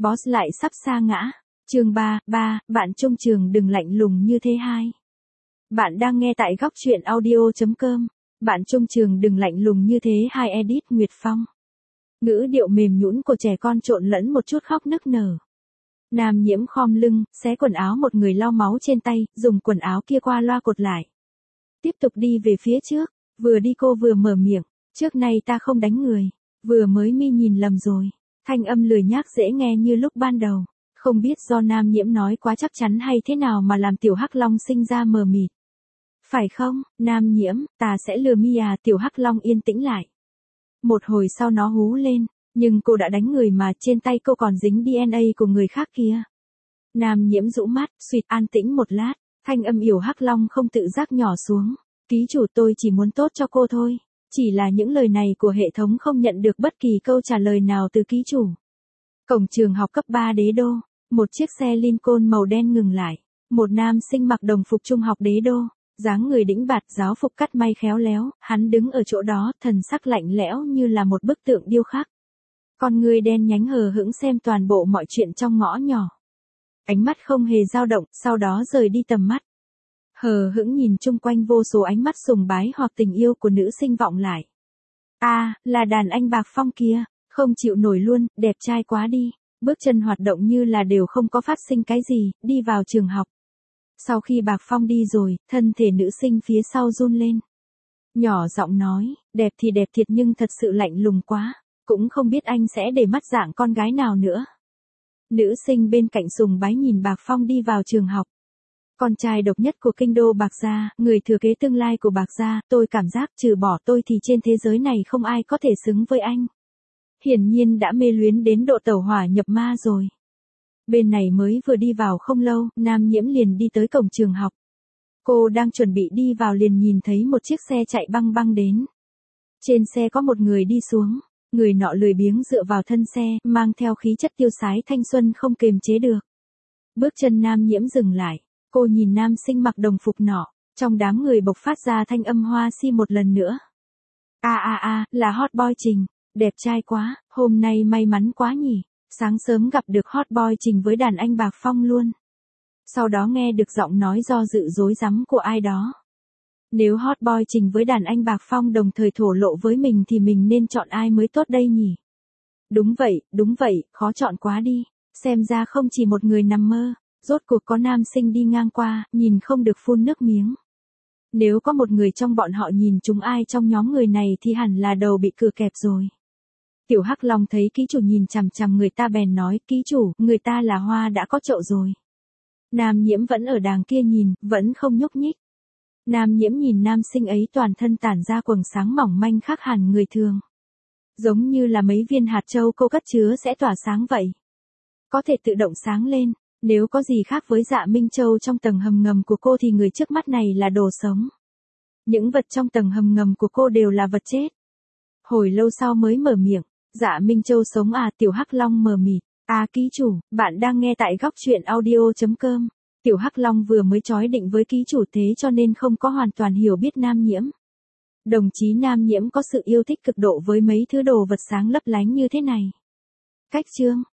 Boss lại sắp sa ngã. Chương 3, bạn trong trường đừng lạnh lùng như thế 2. Bạn đang nghe tại góc truyện audio.com. Bạn trong trường đừng lạnh lùng như thế 2 edit Nguyệt Phong. Ngữ điệu mềm nhũn của trẻ con trộn lẫn một chút khóc nức nở. Nam Nhiễm khom lưng, xé quần áo một người lau máu trên tay, dùng quần áo kia qua loa cột lại. Tiếp tục đi về phía trước, vừa đi cô vừa mở miệng, trước nay ta không đánh người, vừa mới mi nhìn lầm rồi. Thanh âm lười nhác dễ nghe như lúc ban đầu, không biết do Nam Nhiễm nói quá chắc chắn hay thế nào mà làm Tiểu Hắc Long sinh ra mờ mịt. Phải không, Nam Nhiễm, ta sẽ lừa mi à? Tiểu Hắc Long yên tĩnh lại. Một hồi sau nó hú lên, nhưng cô đã đánh người mà, trên tay cô còn dính DNA của người khác kia. Nam Nhiễm rũ mắt, suýt an tĩnh một lát, thanh âm yểu Hắc Long không tự giác nhỏ xuống. Ký chủ, tôi chỉ muốn tốt cho cô thôi. Chỉ là những lời này của hệ thống không nhận được bất kỳ câu trả lời nào từ ký chủ. Cổng trường học cấp 3 Đế Đô, một chiếc xe Lincoln màu đen ngừng lại. Một nam sinh mặc đồng phục trung học Đế Đô, dáng người đĩnh bạt, giáo phục cắt may khéo léo, hắn đứng ở chỗ đó, thần sắc lạnh lẽo như là một bức tượng điêu khắc. Con người đen nhánh hờ hững xem toàn bộ mọi chuyện trong ngõ nhỏ. Ánh mắt không hề dao động, sau đó rời đi tầm mắt. Hờ hững nhìn chung quanh, vô số ánh mắt sùng bái hoặc tình yêu của nữ sinh vọng lại. Là đàn anh Bạc Phong kia, không chịu nổi luôn, đẹp trai quá đi. Bước chân hoạt động như là đều không có phát sinh cái gì, đi vào trường học. Sau khi Bạc Phong đi rồi, thân thể nữ sinh phía sau run lên. Nhỏ giọng nói, đẹp thì đẹp thiệt nhưng thật sự lạnh lùng quá, cũng không biết anh sẽ để mắt dạng con gái nào nữa. Nữ sinh bên cạnh sùng bái nhìn Bạc Phong đi vào trường học. Con trai độc nhất của kinh đô Bạc gia, người thừa kế tương lai của Bạc gia, tôi cảm giác trừ bỏ tôi thì trên thế giới này không ai có thể xứng với anh. Hiển nhiên đã mê luyến đến độ tẩu hỏa nhập ma rồi. Bên này mới vừa đi vào không lâu, Nam Nhiễm liền đi tới cổng trường học. Cô đang chuẩn bị đi vào liền nhìn thấy một chiếc xe chạy băng băng đến. Trên xe có một người đi xuống, người nọ lười biếng dựa vào thân xe, mang theo khí chất tiêu sái thanh xuân không kềm chế được. Bước chân Nam Nhiễm dừng lại, cô nhìn nam sinh mặc đồng phục nọ, trong đám người bộc phát ra thanh âm hoa si một lần nữa. Là hot boy Trình, đẹp trai quá, hôm nay may mắn quá nhỉ. Sáng sớm gặp được hot boy Trình với đàn anh Bạc Phong luôn. Sau đó nghe được giọng nói do dự rối rắm của ai đó. Nếu hot boy Trình với đàn anh Bạc Phong đồng thời thổ lộ với mình thì mình nên chọn ai mới tốt đây nhỉ? Đúng vậy, khó chọn quá đi. Xem ra không chỉ một người nằm mơ, rốt cuộc có nam sinh đi ngang qua, nhìn không được phun nước miếng. Nếu có một người trong bọn họ nhìn chúng ai trong nhóm người này thì hẳn là đầu bị cừ kẹp rồi. Tiểu Hắc Long thấy ký chủ nhìn chằm chằm người ta bèn nói, ký chủ, người ta là hoa đã có chậu rồi. Nam Nhiễm vẫn ở đàng kia nhìn, vẫn không nhúc nhích. Nam Nhiễm nhìn nam sinh ấy toàn thân tản ra quầng sáng mỏng manh khác hẳn người thường. Giống như là mấy viên hạt châu cô cất chứa sẽ tỏa sáng vậy. Có thể tự động sáng lên, nếu có gì khác với Dạ Minh Châu trong tầng hầm ngầm của cô thì người trước mắt này là đồ sống. Những vật trong tầng hầm ngầm của cô đều là vật chết. Hồi lâu sau mới mở miệng. Dạ Minh Châu sống à? Tiểu Hắc Long mờ mịt. Ký chủ, bạn đang nghe tại góc truyện audio.com. Tiểu Hắc Long vừa mới chói định với ký chủ thế cho nên không có hoàn toàn hiểu biết Nam Nhiễm. Đồng chí Nam Nhiễm có sự yêu thích cực độ với mấy thứ đồ vật sáng lấp lánh như thế này. Cách chương,